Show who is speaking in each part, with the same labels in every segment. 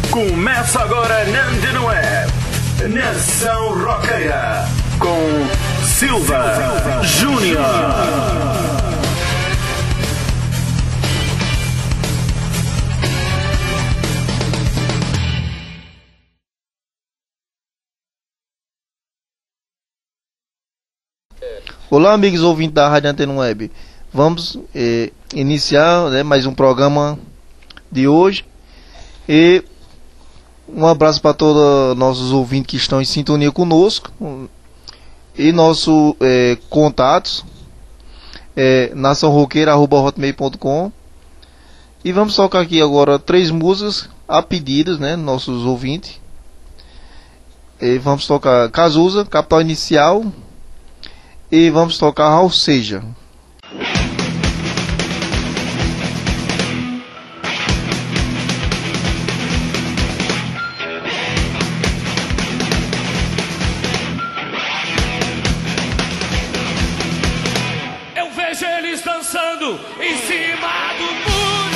Speaker 1: Começa agora na Antena Web, Nação Roqueira, com Silva Júnior.
Speaker 2: Olá, amigos ouvintes da Rádio Antena Web. Vamos iniciar mais um programa de hoje. E um abraço para todos nossos ouvintes que estão em sintonia conosco. E nossos contatos naçãoroqueira@hotmail.com. E vamos tocar aqui agora 3 músicas a pedidos, nossos ouvintes. E vamos tocar Cazuza, Capital Inicial. E vamos tocar Raul Seja.
Speaker 3: Eu vejo eles dançando em cima do muro,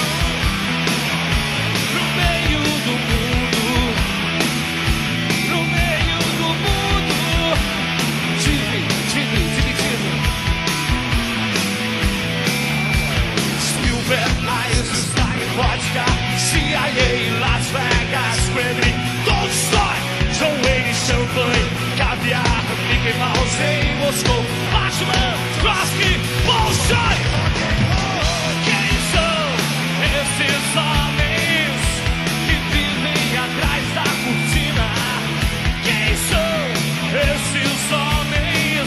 Speaker 3: no meio do mundo, no meio do mundo. Spielberg, Einstein, vodka, CIA, Las Vegas, Kremlin, Tolstói, John Wayne, champanhe, caviar, Mickey Mouse em Moscou, Batman, Trotsky, Bolshoi. Quem são esses homens que vivem atrás da cortina? Quem são esses homens?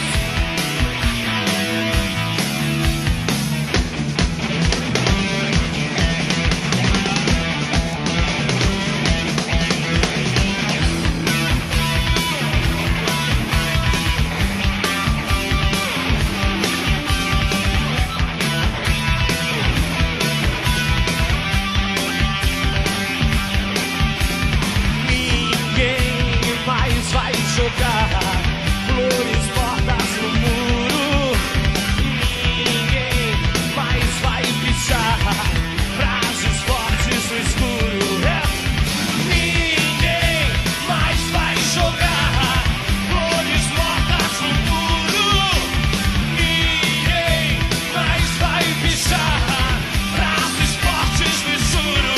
Speaker 3: Jogar flores mortas no muro. Ninguém mais vai pichar frases fortes no escuro. Ninguém mais vai jogar flores mortas no muro. Ninguém mais vai pichar frases fortes no escuro.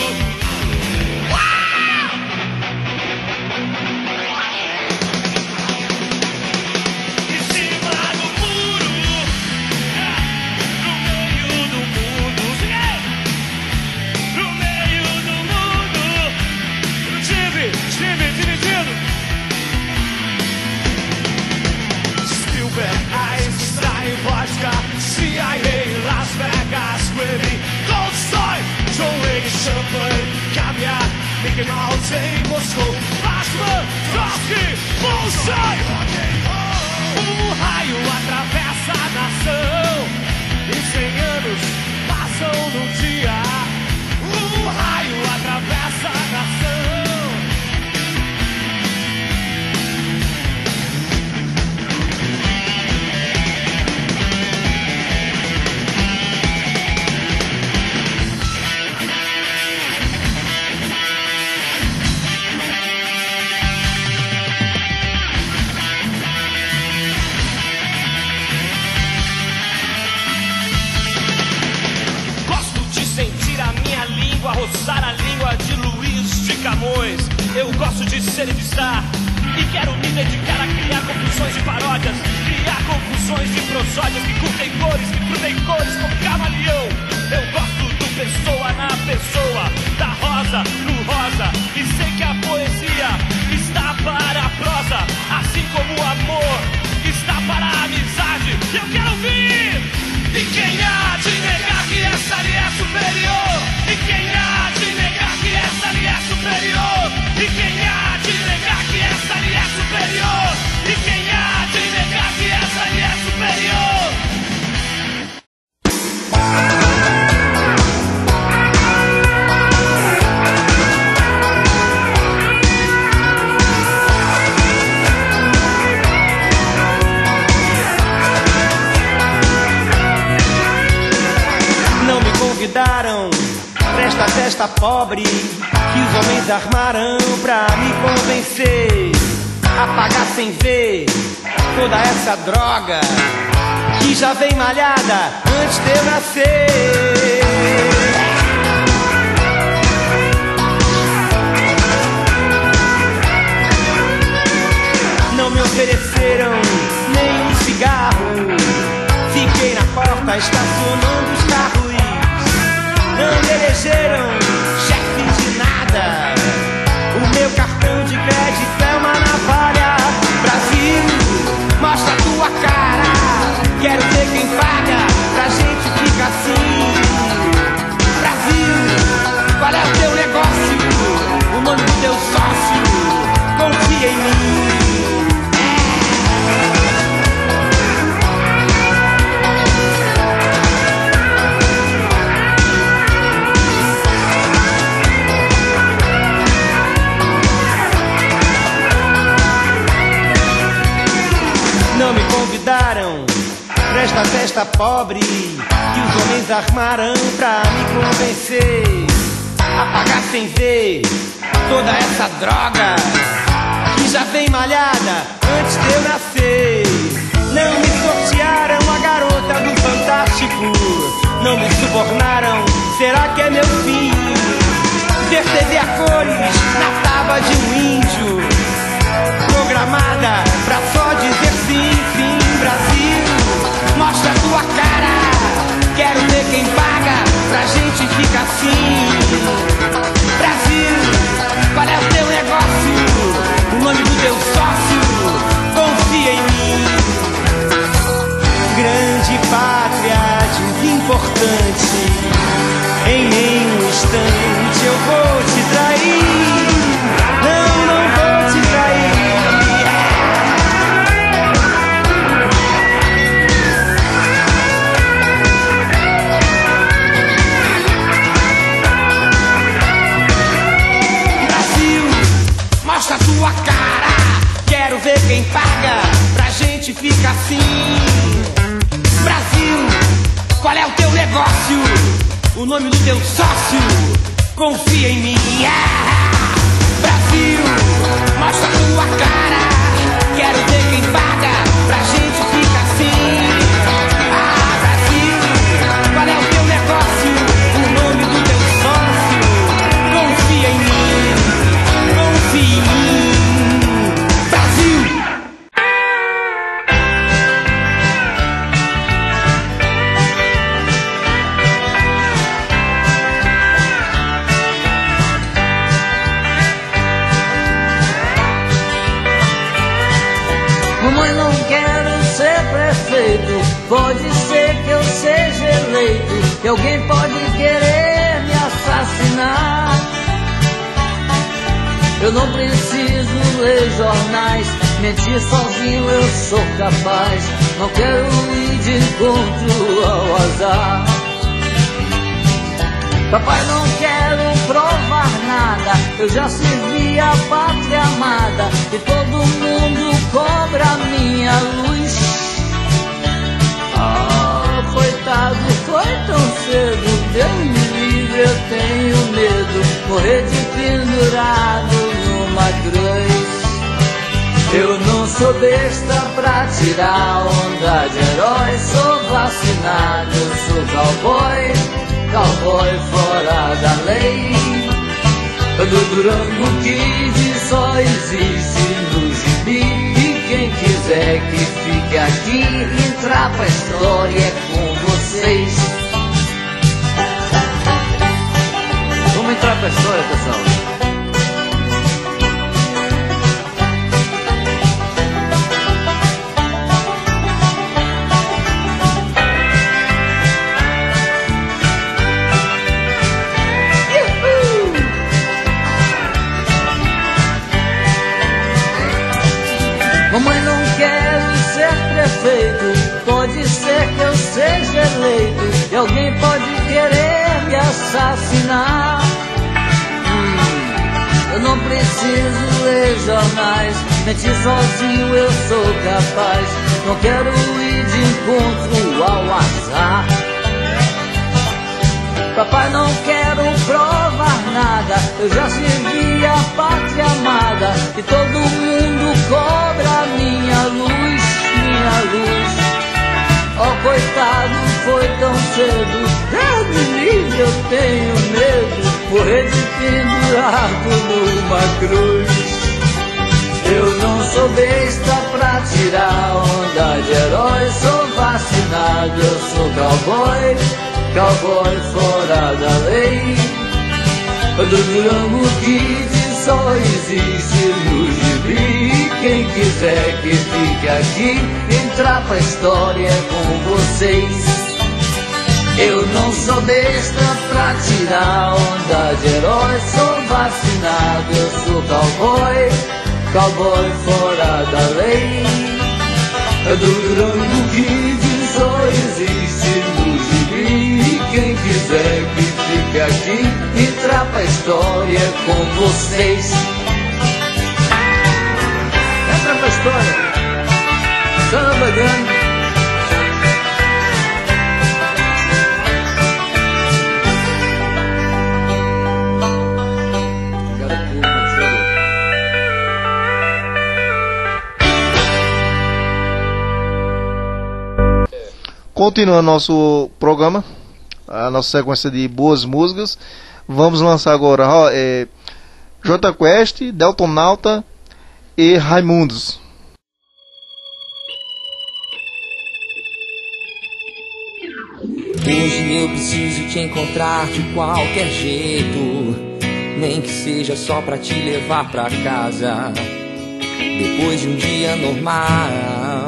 Speaker 3: Vodka, CIA, Las Vegas, Grammy, Goldstein, John Wayne, champanhe, caviar, Mickey Mouse em Moscou, Batman, Trotsky, Bolshoi. Raio atravessa a nação e 100 anos passam num dia. Raio atravessa a nação. Roçar a língua de Luiz de Camões. Eu gosto de ser e de estar, e quero me dedicar a criar confusões de paródias, criar confusões de prosódias que curtem cores, que crudem cores como camaleão. Eu gosto do pessoa na pessoa, da rosa no rosa, e sei que a poesia está para a prosa, assim como o amor está para a amizade. Eu quero ouvir. E quem há de negar que essa lhe é superior? E quem há de negar que essa lhe é superior? E quem há de negar que essa lhe é superior? E quem há de negar que essa lhe é superior?
Speaker 4: convidaram pra esta festa pobre
Speaker 3: que os homens armaram pra me convencer a pagar sem ver toda essa droga que já vem malhada antes de eu nascer. Não me ofereceram nenhum cigarro, fiquei na porta estacionando os carros. Não me elegeram chefe de nada, o meu cartão de crédito é uma navalha. Brasil, mostra a tua cara, quero ver quem paga pra gente ficar assim. Brasil, qual é o teu negócio, o nome do teu sócio, confia em mim. Não me convidaram pra esta festa pobre que os homens armaram pra me convencer a pagar sem ver toda essa droga que já vem malhada antes de eu nascer. Não me sortearam a garota do Fantástico, não me subornaram, será que é meu fim? Ver TV a cores na tábua de um índio, programada pra só dizer sim, sim. Brasil, mostra a tua cara, quero ver quem paga pra gente ficar assim. Brasil, qual é o teu negócio, o nome do teu sócio, confia em mim. Grande pátria, desimportante, em nenhum instante eu vou te trair. Não vou te trair. Mostra a tua cara, quero ver quem paga pra gente ficar assim. Brasil, qual é o teu negócio, o nome do teu sócio, confia em mim. Brasil, mostra a tua cara, quero ver quem paga pra gente ficar assim. Brasil, qual é o teu negócio, o nome do teu sócio, confia em mim. Brasil!
Speaker 4: Mamãe, não quero ser prefeito, pode ser que eu seja eleito, que alguém pode querer me assassinar. Eu não preciso ler jornais, mentir sozinho eu sou capaz. Não quero ir de encontro ao azar. Papai, não quero provar nada, eu já servi a pátria amada e todo mundo cobra minha luz. Ah, coitado, foi tão cedo, Deus me livre, eu tenho medo, morrer de pendurado numa cruz. Eu não sou besta pra tirar onda de herói, sou vacinado, eu sou cowboy, cowboy fora da lei. Do Durango Kid só existe no gibi, e quem quiser que fique aqui, entrar pra história é com vocês. Vamos entrar pra história, pessoal. Mamãe, não quero ser prefeito, pode ser que eu seja eleito e alguém pode querer me assassinar. Eu não preciso ler jornais, mentir sozinho eu sou capaz. Não quero ir de encontro ao azar. Papai, não quero provar nada, eu já servi a pátria amada e todo mundo cobra minha luz, minha luz. Oh, coitado, foi tão cedo, Deus me livre, eu tenho medo, morrer de pendurado numa cruz. Eu não sou besta pra tirar onda de herói, sou vacinado, eu sou cowboy, cowboy fora da lei. Do Durango Kid só existe no gibi, quem quiser que fique aqui, entrar pra história é com vocês. Eu não sou besta pra tirar onda de herói, sou vacinado, eu sou cowboy, cowboy fora da lei. Do Durango Kid só existe no gibi, quem quiser que fique aqui, entrar pra história com vocês. Entra pra história, samba grande.
Speaker 2: Continuando nosso programa, a nossa sequência de boas músicas, vamos lançar agora Jota Quest, Deltonauta e Raimundos.
Speaker 5: Hoje eu preciso te encontrar de qualquer jeito, nem que seja só pra te levar pra casa, depois de um dia normal.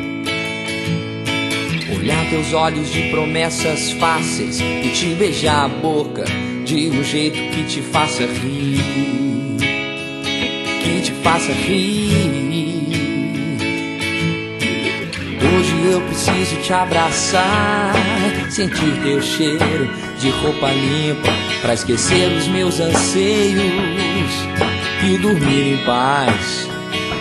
Speaker 5: Olhar teus olhos de promessas fáceis e te beijar a boca de um jeito que te faça rir, que te faça rir. Hoje eu preciso te abraçar, sentir teu cheiro de roupa limpa pra esquecer os meus anseios e dormir em paz.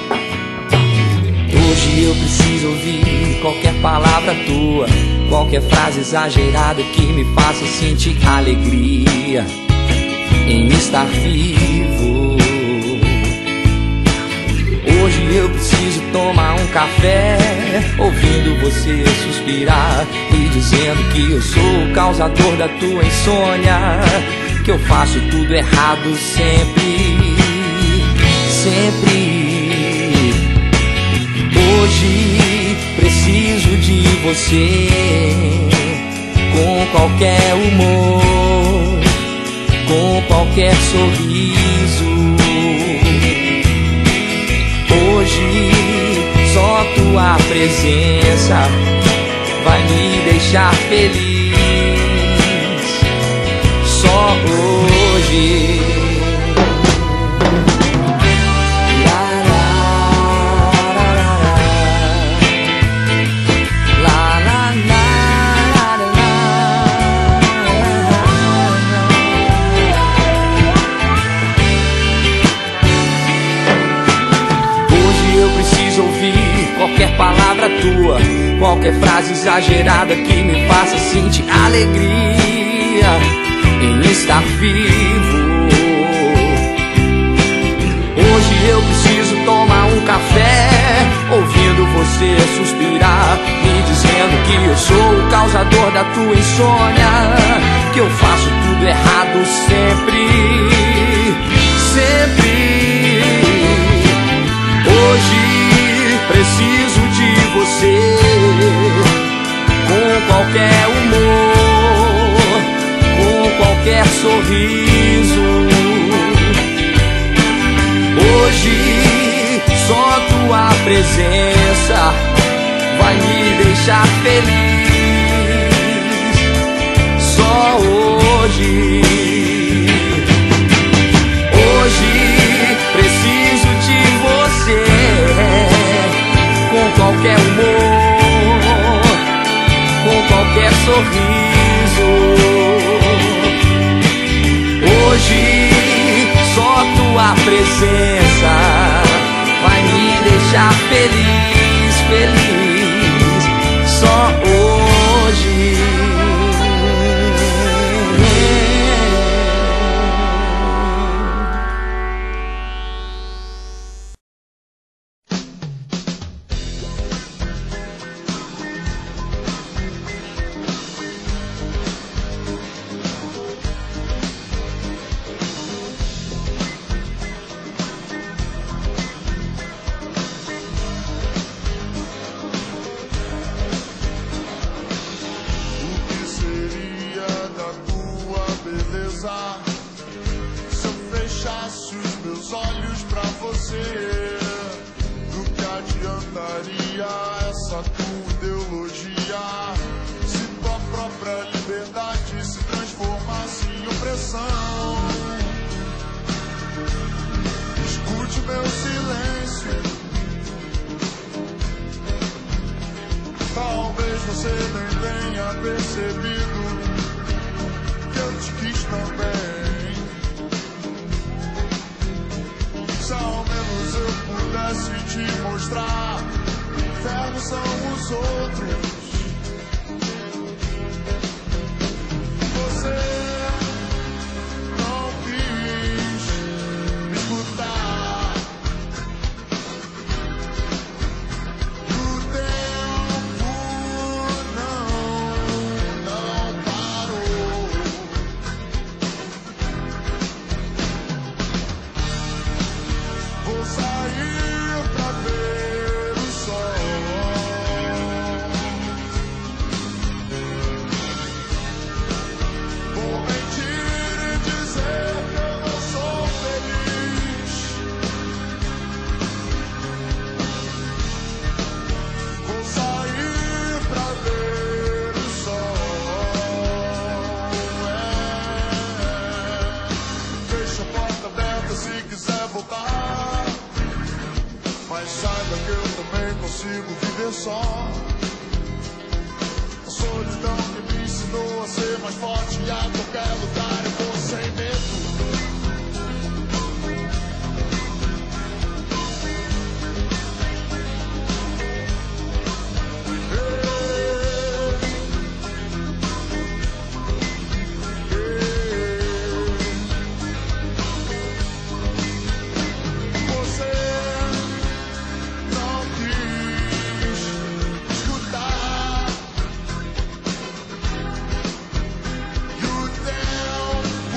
Speaker 5: Hoje eu preciso ouvir qualquer palavra tua, qualquer frase exagerada que me faça sentir alegria em estar vivo. Hoje eu preciso tomar um café, ouvindo você suspirar e dizendo que eu sou o causador da tua insônia, que eu faço tudo errado sempre, sempre. Hoje preciso de você, com qualquer humor, com qualquer sorriso. Hoje só tua presença vai me deixar feliz. Só hoje. Qualquer palavra tua, qualquer frase exagerada que me faça sentir alegria em estar vivo. Hoje eu preciso tomar um café, ouvindo você suspirar, me dizendo que eu sou o causador da tua insônia, que eu faço tudo errado sempre, sempre. Hoje preciso de você, com qualquer humor, com qualquer sorriso. Hoje só tua presença vai me deixar feliz. Só hoje. Hoje preciso de você, com qualquer humor, com qualquer sorriso. Hoje só tua presença vai me deixar feliz, feliz. Só hoje.
Speaker 6: a tua ideologia. Se tua própria liberdade se transformasse em opressão, escute meu silêncio. Talvez você nem tenha percebido que eu te quis também. Se ao menos eu pudesse te mostrar, infernos são os outros. Você não quis me escutar. O tempo não parou. Vou sair pra ver o sol. Vou mentir e dizer que eu não sou feliz. Vou sair pra ver o sol. Deixa a porta aberta se quiser voltar, mas saiba que eu também consigo viver só. A solidão que me ensinou a ser mais forte, e a qualquer lugar eu vou sem medo. Você não quis escutar. E o tempo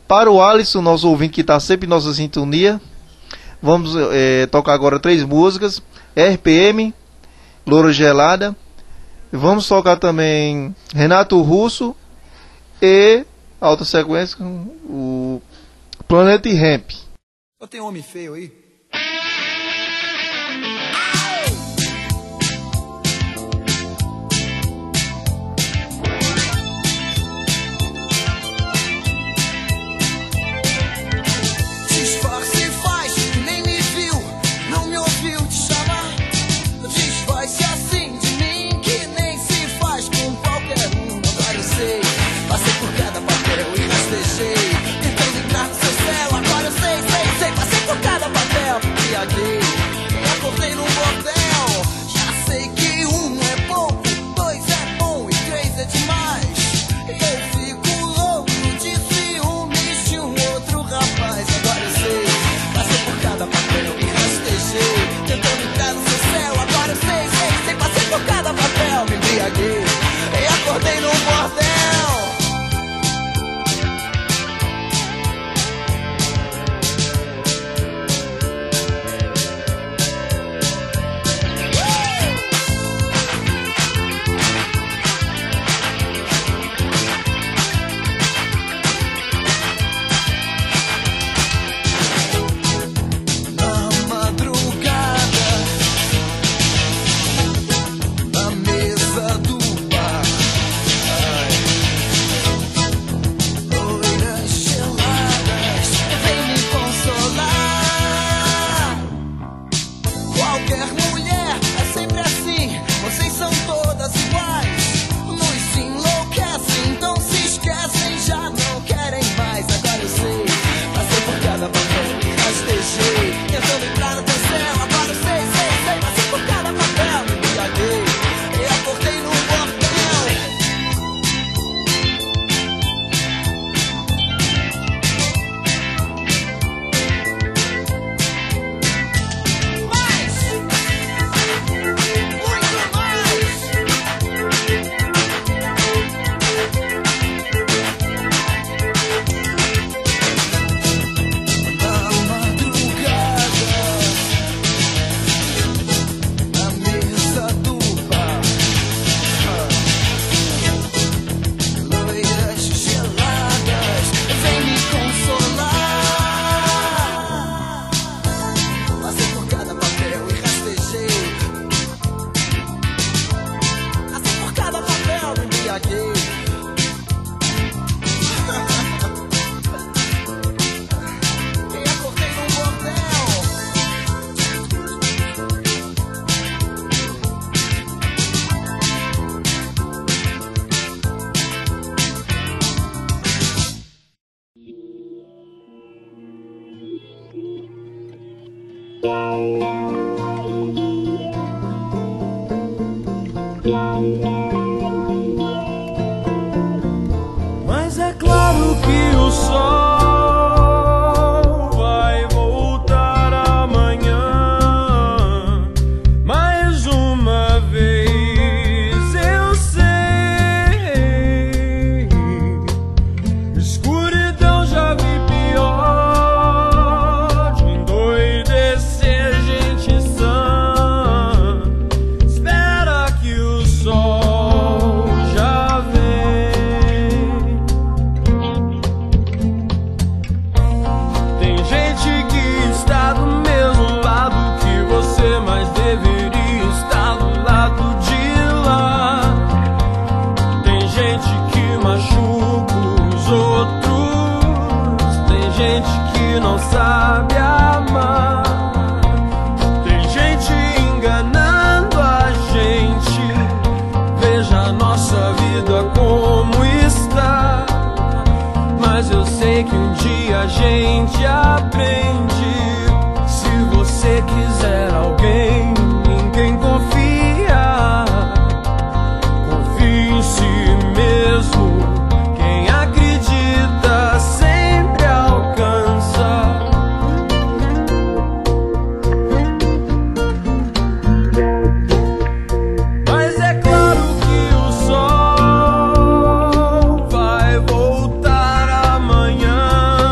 Speaker 2: Para o Alisson, nosso ouvinte que está sempre em nossa sintonia, vamos tocar agora 3 músicas: RPM, Loura Gelada. Vamos tocar também Renato Russo e alta sequência o Planet Ramp.
Speaker 7: Só tem homem feio aí?
Speaker 8: Acordei num bordel, já sei que 1 é pouco, 2 é bom e 3 é demais. Eu fico louco de ciúmes de um outro rapaz. Agora eu sei, passei por cada papel e rastejei, tentando entrar no seu céu. Agora eu sei, passei por cada papel, me embriaguei e acordei num bordel.
Speaker 3: Mas é claro que o sol vai voltar amanhã. Mais uma vez eu sei, escuridão já vi pior, de endoidecer gente sã. Espera que o sol já vem. Tem gente que está do mesmo lado que você, mas deveria estar do lado de lá. Tem gente que machuca os outros, tem gente que não sabe amar. Tem gente enganando a gente. Veja a nossa vida como está. Mas eu sei que um dia a gente aprende. Se você quiser alguém em quem confiar, confie em si mesmo. Quem acredita sempre alcança. Mas é claro que o sol vai voltar amanhã.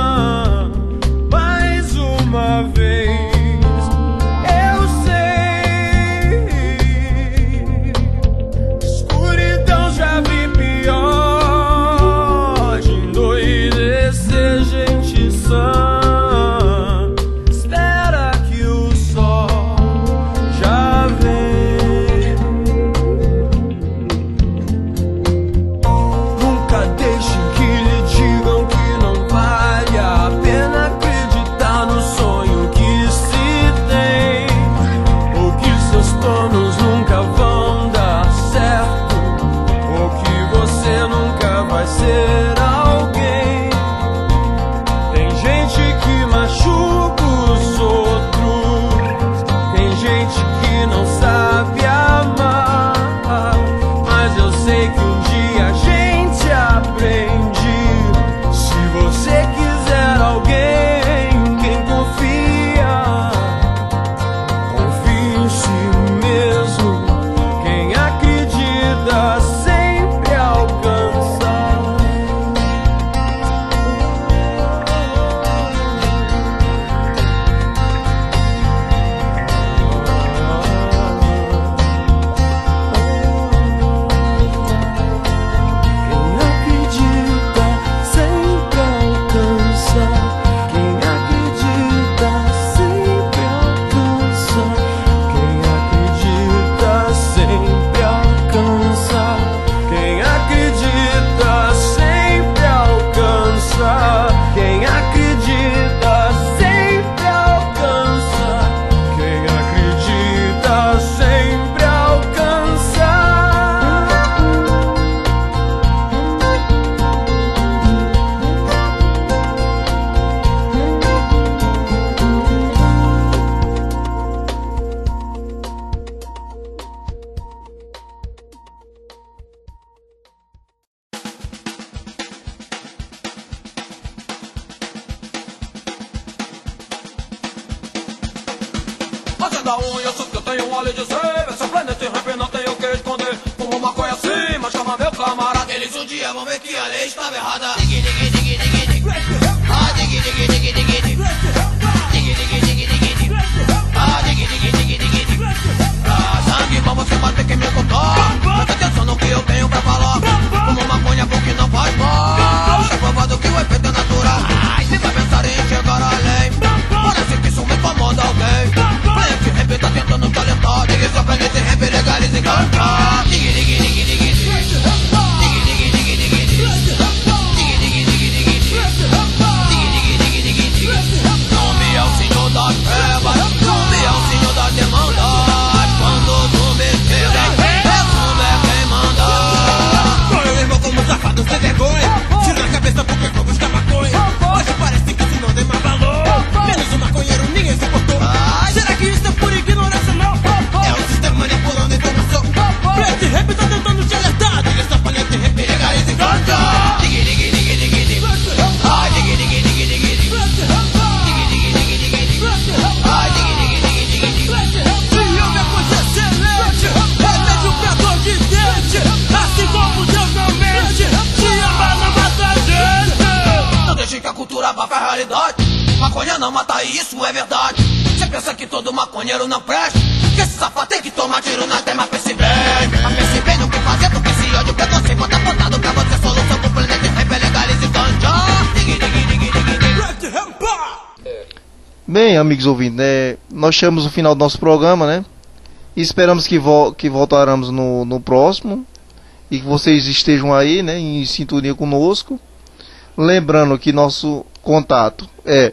Speaker 9: da unha, isso que eu tenho a lhe dizer. Esse planeta rap não tem o que esconder. Como maconha assim, mas calma meu camarada. Eles um dia vão ver que a lei estava errada. Diggy, diggy, diggy, diggy, diggy. Ah, diggy, diggy, diggy, diggy, diggy. Diggy, diggy, diggy, diggy, diggy. Ah, diggy, diggy, diggy, diggy, diggy. Ah, sangue pra você bater que me contar. Presta atenção no que eu tenho pra falar. Como maconha bom que não faz mal. Está provado que o efeito é natural. Se vai pensar em chegar além, parece que isso me incomoda alguém. Planeta rap tá tentando te alertar. Diga só planeta rap legaliza e canta. Diggy, diggy, diggy, diggy, diggy. Diggy, diggy, diggy, diggy, diggy. Diggy, diggy, diggy, diggy, diggy. Diggy, diggy, diggy, diggy, diggy. Nome é o senhor das trevas, nome é o senhor das demandas. Quando tu me chega, resumo é quem manda. Eu irmão como safado sem vergonha. Tira a cabeça porque foi buscar maconha. Hoje parece que se não tem mais valor. Menos um maconheiro, ninguém se importou. Será que isso é por ignorância, não? É o sistema manipulando a informação. Planeta Rap tá tentando te alertar. Diga só Planeta Rap legaliza e canta. Diggy, diggy, diggy, diggy, diggy. Ah, diggy, diggy, diggy, diggy, diggy. Diggy, diggy, diggy, diggy, diggy. Ah, diggy, diggy, diggy, diggy, diggy. Se houve a coisa excelente, remédio pra dor de dente. Assim como Deus não mente, se ama não mata a gente. Não deixe que a cultura abafe a realidade. Maconha não mata, e isso é verdade. Você pensa que todo maconheiro não presta? Que esse safado tem que tomar tiro na tema. Pense bem no que fazer, porque esse ódio preconceito bota apontado pra você. Solução pro planeta rap é legaliza e canta. Diggy, diggy, diggy, diggy, diggy.
Speaker 2: Bem, amigos ouvintes, né, nós chegamos no final do nosso programa, né? E esperamos que voltaremos no próximo. E que vocês estejam aí, né, em sintonia conosco. Lembrando que nosso contato é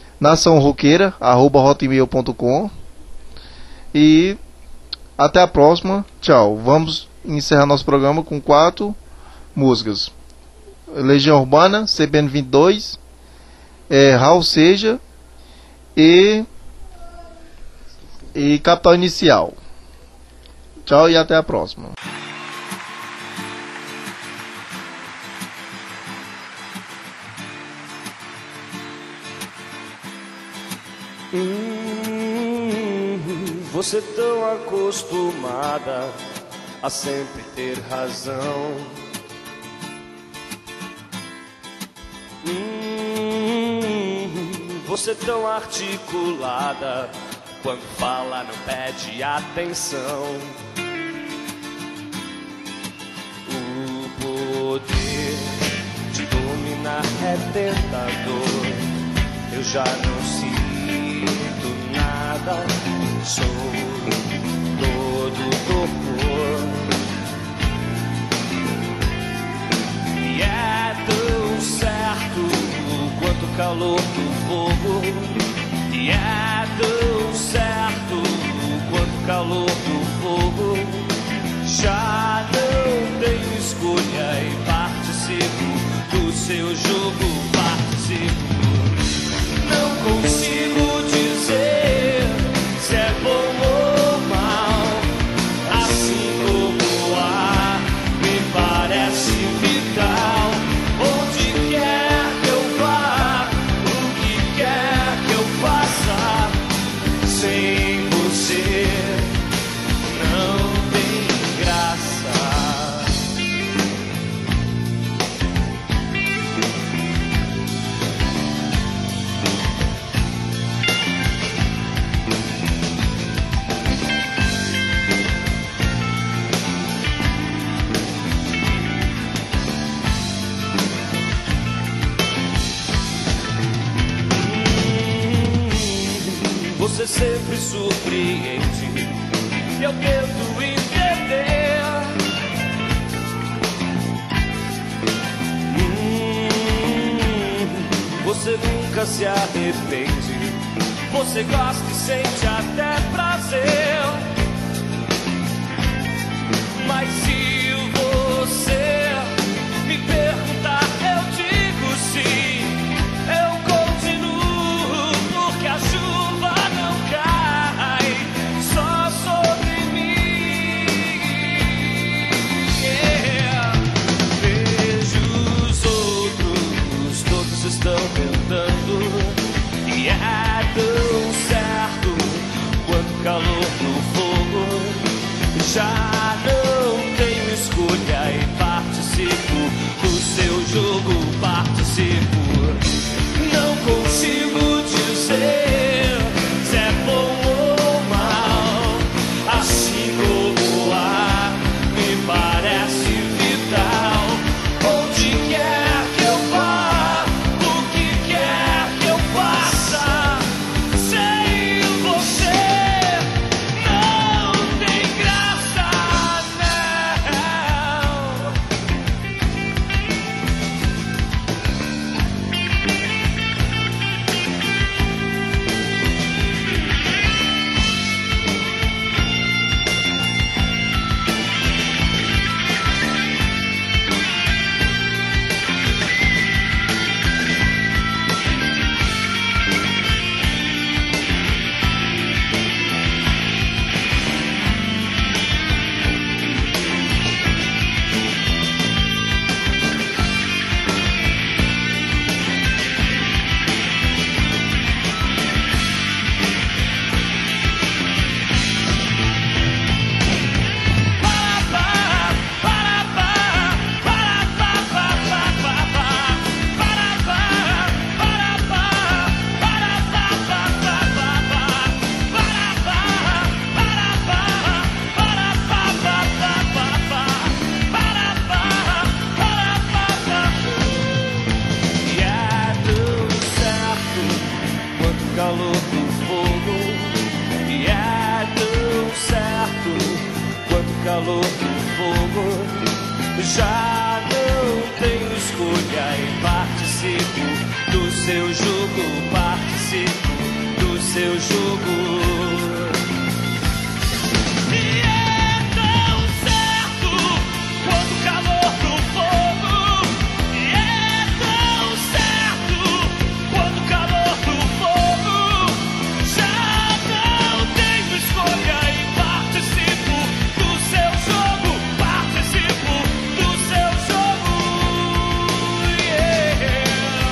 Speaker 2: naçãoroqueira@hotmail.com. E até a próxima. Tchau. Vamos encerrar nosso programa com 4 músicas: Legião Urbana, CPN 22, Raul Seja e Capital Inicial. Tchau e até a próxima.
Speaker 10: Você tão acostumada a sempre ter razão. Você tão articulada, quando fala não pede atenção. O poder de dominar é tentador. Eu já não sinto nada, sou todo torpor. E é tão certo quanto o calor do fogo. E é tão certo quanto o calor do fogo. Já não tenho escolha e participo do seu jogo, participo. Não consigo dizer se é bom ou mal. Assim como o ar me parece vital. Onde quer que eu vá, o que quer que eu faça, sem você não tem graça. Você sempre surpreende e eu tento entender. Você nunca se arrepende. Você gosta e sente até prazer. Mas se você me perguntar, eu digo sim. Eu continuo porque a chuva não cai só sobre mim. Vejo os outros, todos estão tentando. E é tão certo quanto calor do fogo. Já não tenho escolha e participo do seu jogo, participo. Não consigo dizer se é bom ou mal, assim como o ar me parece vital. Onde quer que eu vá, o que quer que eu faça, sem você não tem graça, não. Calor do fogo, e é tão certo quanto calor do fogo. Já não tenho escolha e participo do seu jogo, participo do seu jogo. E é tão certo quanto calor do fogo, e é tão certo quanto calor do fogo. Escolha e participo do seu jogo, participo do seu jogo, yeah.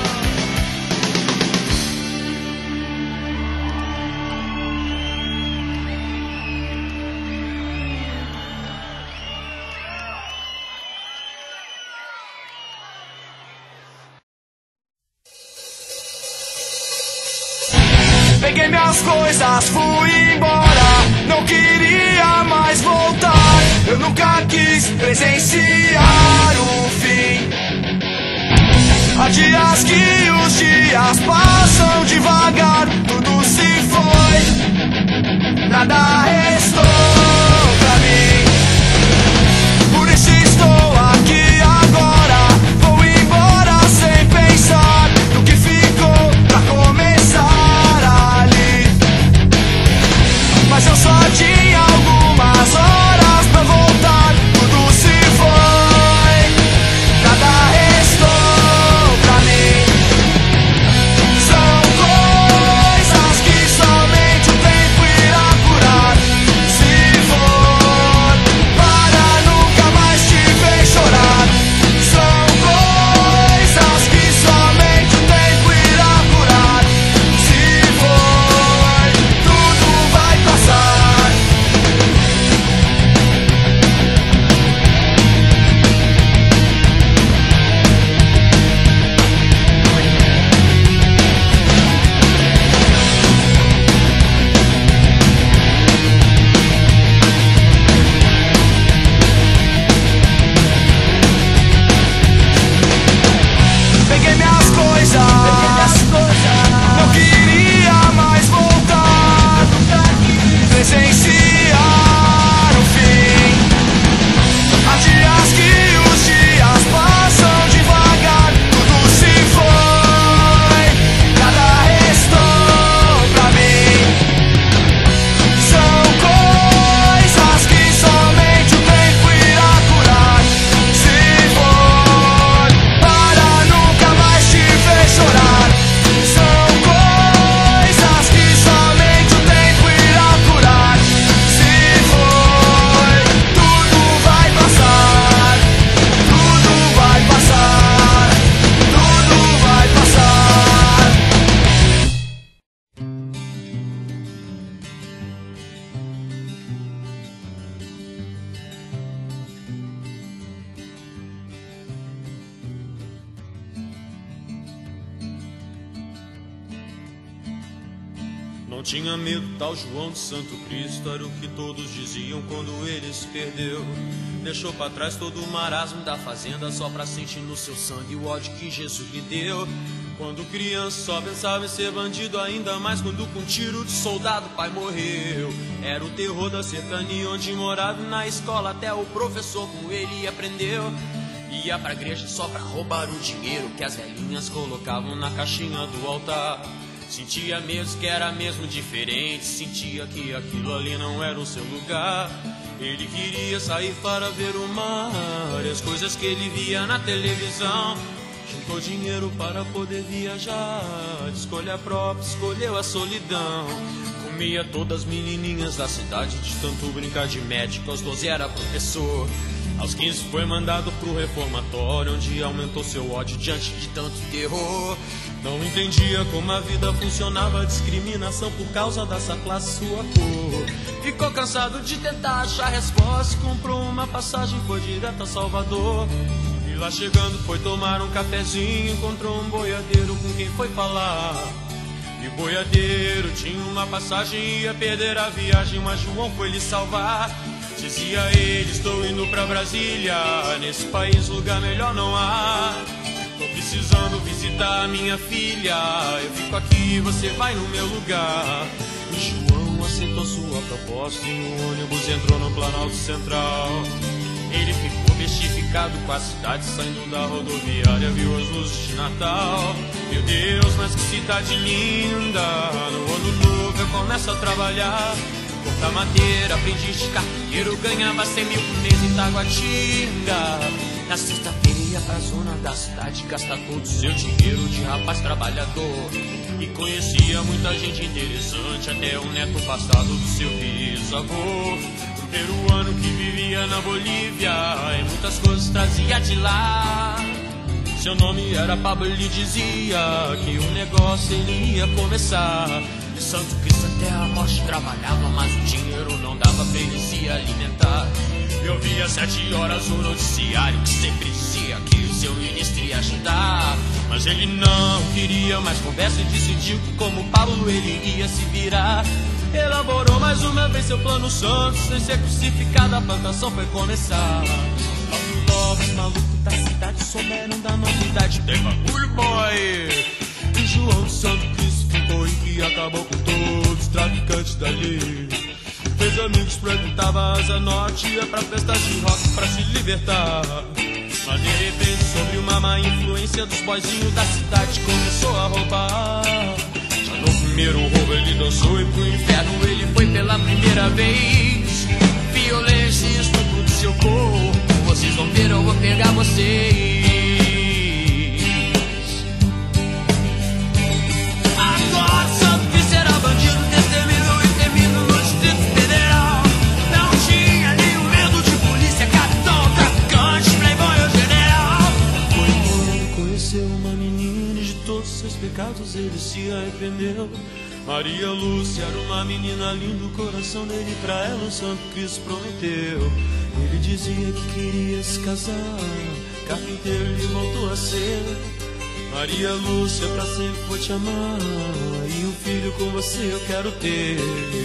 Speaker 9: Peguei minhas coisas, fui embora. Não queria mais voltar. Eu nunca quis presenciar o fim. Há dias que os dias passam devagar. Tudo se foi, nada restou pra mim. Por isso estou aqui agora. Vou embora sem pensar no que ficou pra começar. Mas eu só tinha algumas horas pra voltar. Tudo se foi, nada restou pra mim. São coisas que somente o tempo irá curar.
Speaker 11: Não tinha medo, tal João de Santo Cristo, era o que todos diziam quando ele se perdeu. Deixou pra trás todo o marasmo da fazenda, só pra sentir no seu sangue o ódio que Jesus lhe deu. Quando criança só pensava em ser bandido, ainda mais quando com tiro de soldado o pai morreu. Era o terror da cercania onde morava, e na escola até o professor com ele aprendeu. Ia pra igreja só pra roubar o dinheiro que as velhinhas colocavam na caixinha do altar. Sentia mesmo que era mesmo diferente, sentia que aquilo ali não era o seu lugar. Ele queria sair para ver o mar e as coisas que ele via na televisão. Juntou dinheiro para poder viajar, de escolha própria, escolheu a solidão. Comia todas as menininhas da cidade, de tanto brincar de médico, aos 12 era professor. Aos 15 foi mandado pro reformatório, onde aumentou seu ódio diante de tanto terror. Não entendia como a vida funcionava, discriminação por causa dessa classe, sua cor. Ficou cansado de tentar achar resposta, comprou uma passagem, foi direto a Salvador. E lá chegando foi tomar um cafezinho, encontrou um boiadeiro com quem foi falar. E o boiadeiro tinha uma passagem, ia perder a viagem, mas João foi lhe salvar. Dizia ele, estou indo pra Brasília, nesse país lugar melhor não há. Tô precisando visitar a minha filha, eu fico aqui, você vai no meu lugar. E João aceitou sua proposta e o ônibus entrou no Planalto Central. Ele ficou bestificado com a cidade, saindo da rodoviária, viu as luzes de Natal. Meu Deus, mas que cidade linda, no ano novo eu começo a trabalhar. Cortar madeira, aprendiz de carpinteiro, ganhava 100 mil por mês em Taguatinga. Na sexta-feira ia pra zona da cidade, gastar todo o seu dinheiro de rapaz trabalhador. E conhecia muita gente interessante, até o neto passado do seu bisavô. Um peruano que vivia na Bolívia, e muitas coisas trazia de lá. Seu nome era Pablo, ele dizia que o negócio ele ia começar. De Santo Cristo até a morte trabalhava, mas o dinheiro não dava pra ele se alimentar. Eu via 7 horas o noticiário que sempre dizia que o seu ministro ia ajudar. Mas ele não queria mais conversa e decidiu que como Pablo ele ia se virar. Elaborou mais uma vez seu plano santo, sem ser crucificado a plantação foi começar. Os malucos da cidade souberam da novidade, tem bagulho boy. E João de Santo Cristo ficou em que acabou com todos os traficantes dali. Fez amigos, frequentava a Asa Norte, ia pra festas de rock pra se libertar. Mas de repente, sobre uma má influência dos boizinhos da cidade, começou a roubar. Já no primeiro roubo ele dançou e pro inferno ele foi pela primeira vez. Violência e estupro do seu corpo, vocês vão ver, eu vou pegar vocês. Agora Santo Cristo era bandido, destemido e temido no Distrito Federal. Não tinha nenhum medo de polícia, capitão, traficante, playboy ou general. Foi quando conheceu uma menina e de todos seus pecados ele se arrependeu. Maria Lúcia era uma menina linda, o coração dele pra ela o Santo Cristo prometeu. Ele dizia que queria se casar, carpinteiro ele voltou a ser. Maria Lúcia, pra sempre vou te amar, e um filho com você eu quero ter.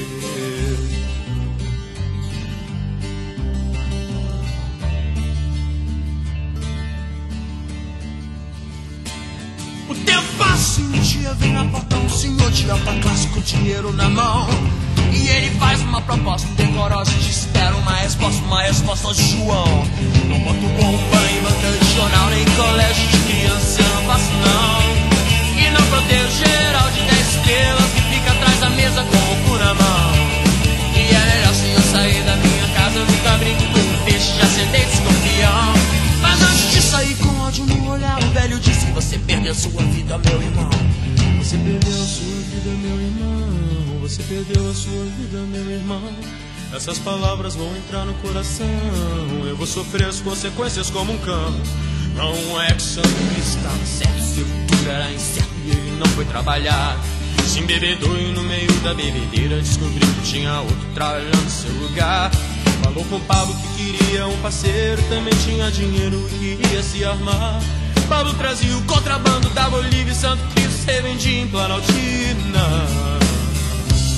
Speaker 11: O tempo passa e um dia vem na porta um senhor de alta classe com dinheiro na mão. E ele faz uma proposta decorosa, te espera uma resposta de João. Não boto bomba em banca de jornal, nem colégio de criança, eu não faço não. E não protejo geral de 10 estrelas que fica atrás da mesa com o cu na mão. E é melhor se eu sair da minha casa, eu nunca brinco com peixe, já sentei de escorpião. Mas antes de sair com ódio no olhar, o velho disse: você perdeu sua vida, meu irmão. Você perdeu a sua vida, meu irmão. Você perdeu a sua vida, meu irmão. Essas palavras vão entrar no coração. Eu vou sofrer as consequências como um cão. Não é que Santo Cristo estava certo, seu futuro era incerto e ele não foi trabalhar. Se embebedou e no meio da bebedeira descobriu que tinha outro trabalhando no seu lugar. Falou com Pablo que queria um parceiro, também tinha dinheiro e queria se armar. Pablo trazia o contrabando da Bolívia e Santo Cristo se revendia em Planaltina.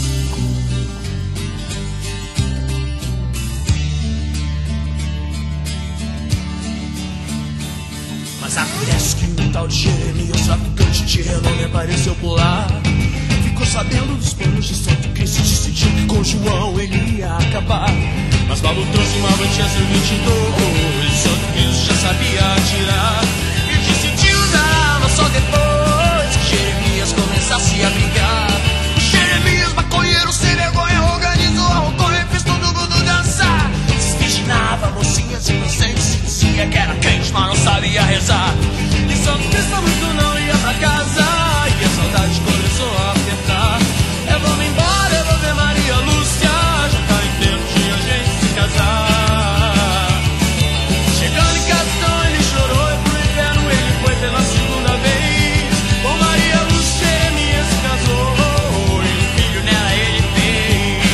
Speaker 11: pareceu pular. Ficou sabendo dos planos de Santo Cristo e decidiu que com João ele ia acabar. Mas Paulo trouxe uma Winchester 22, Santo Cristo já sabia atirar. E decidiu dar arma só depois que Jeremias começasse a brigar. O Jeremias, maconheiro sem vergonha, organizou a roconha e fez todo mundo dançar. Desvirginava mocinhas inocentes, dizia que era crente, mas não sabia rezar. E Santo Cristo muito não ia pra casa, e a saudade começou a apertar. Eu vou me embora, eu vou ver Maria Lúcia, já tá em tempo de a gente se casar. Chegando em casa então ele chorou, e pro inferno ele foi pela segunda vez. Com Maria Lúcia Jeremias se casou, e um filho nela ele fez.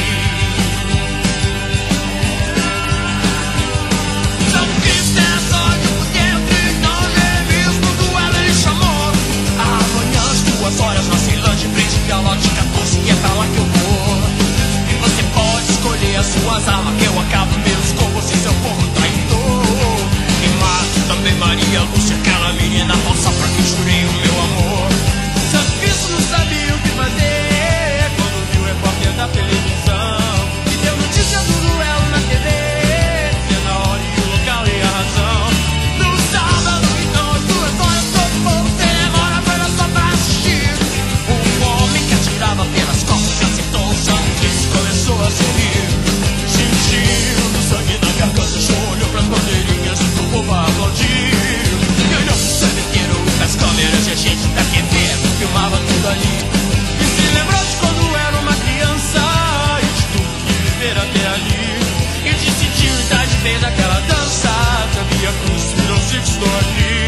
Speaker 11: Santo Cristo era sódio por dentro, então Jeremias no duelo ele chamou. Amanhã às 2 horas na Ceilândia, frente ao lote 14, que é pra lá que eu vou. E você pode escolher as suas armas, que eu acabo mesmo com você, seu porco traidor. E mato também Maria Lúcia, aquela menina falsa pra quem jurei o meu amor. Santo Cristo não sabia o que fazer quando viu o repórter da televisão e deu notícia do duelo na TV, dizendo a hora e o local e a razão. No sábado, então, às 2 horas, todo o povo sem demora foi lá só pra assistir. Um homem que atirava pelas costas e acertou o Santo Cristo começou a sorrir. Sentindo sangue na garganta, João olhou pras bandeirinhas e o povo a aplaudir. E olhou pro sangue inteiro, das câmeras e a gente da TV filmava tudo ali. E se lembrou de quando era uma criança e de tudo que viver até ali. E decidiu dar de vez aquela dança, sabia que o Spirit estou aqui.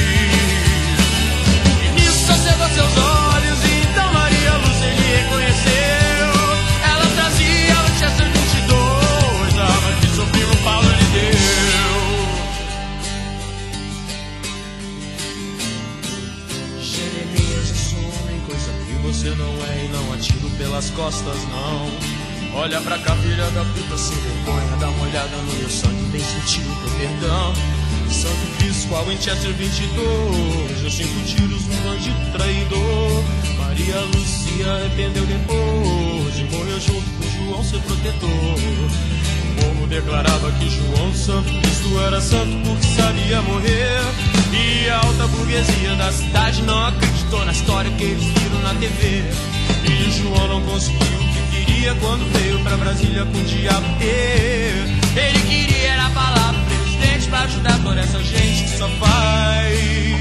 Speaker 11: E nisso acendeu seus olhos e então Maria Lúcia ele reconheceu. Ela trazia o Winchester 22, a arma que seu primo Paulo lhe deu. Jeremias, eu sou homem, coisa que você não é, e não atiro pelas costas não. Olha pra cá, filha da puta sem vergonha, dá uma olhada no meu sangue, tem sentido teu perdão. Santo Cristo com a Winchester 22, eu 5 tiros no bandido traidor. Maria Lúcia arrependeu depois e morreu junto com João, seu protetor. O povo declarava que João Santo Cristo era santo porque sabia morrer. E a alta burguesia da cidade não acreditou na história que eles viram na TV. E João não conseguiu o que queria quando veio pra Brasília com o diabo ter. Ele queria era falar pro presidente pra ajudar toda essa gente que só faz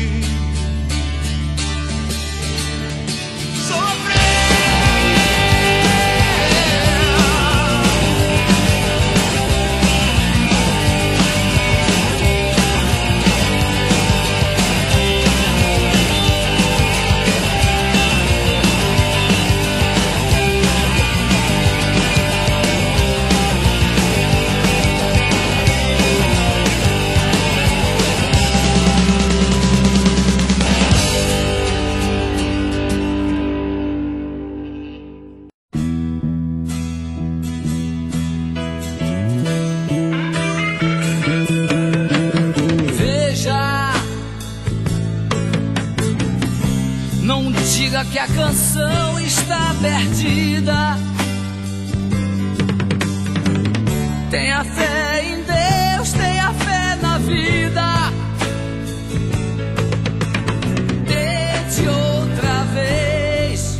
Speaker 11: sofrer.
Speaker 4: Que a canção está perdida. Tenha fé em Deus, tenha fé na vida. Tente outra vez.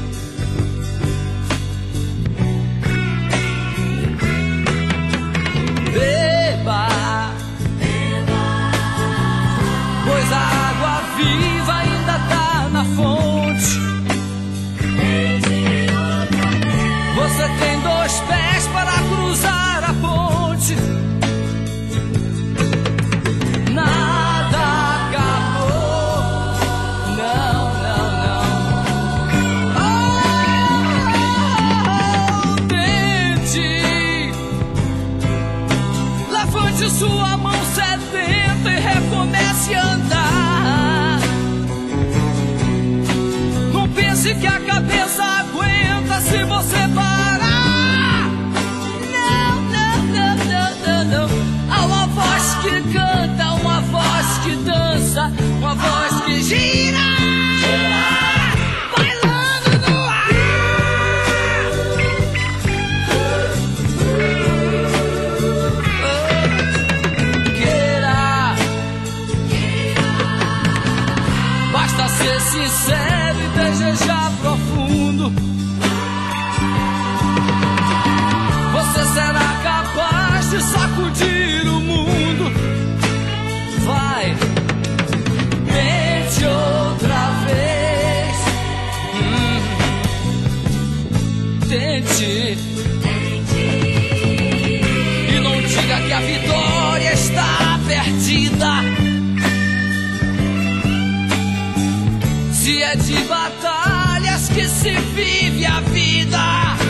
Speaker 4: Beba, pois a água viva ainda tá na fonte. Você tem 2 pés para cruzar a ponte. Nada acabou. Não, não, não. Oh, tente. Levante sua mão sedenta e recomece a andar. Não pense que a cabeça aguenta se você parar. Não, não, não, não, não, não. Há uma voz que canta, uma voz que dança, uma voz que gira.
Speaker 5: tente. E não diga que a vitória está perdida. Se é de batalhas que se vive a vida.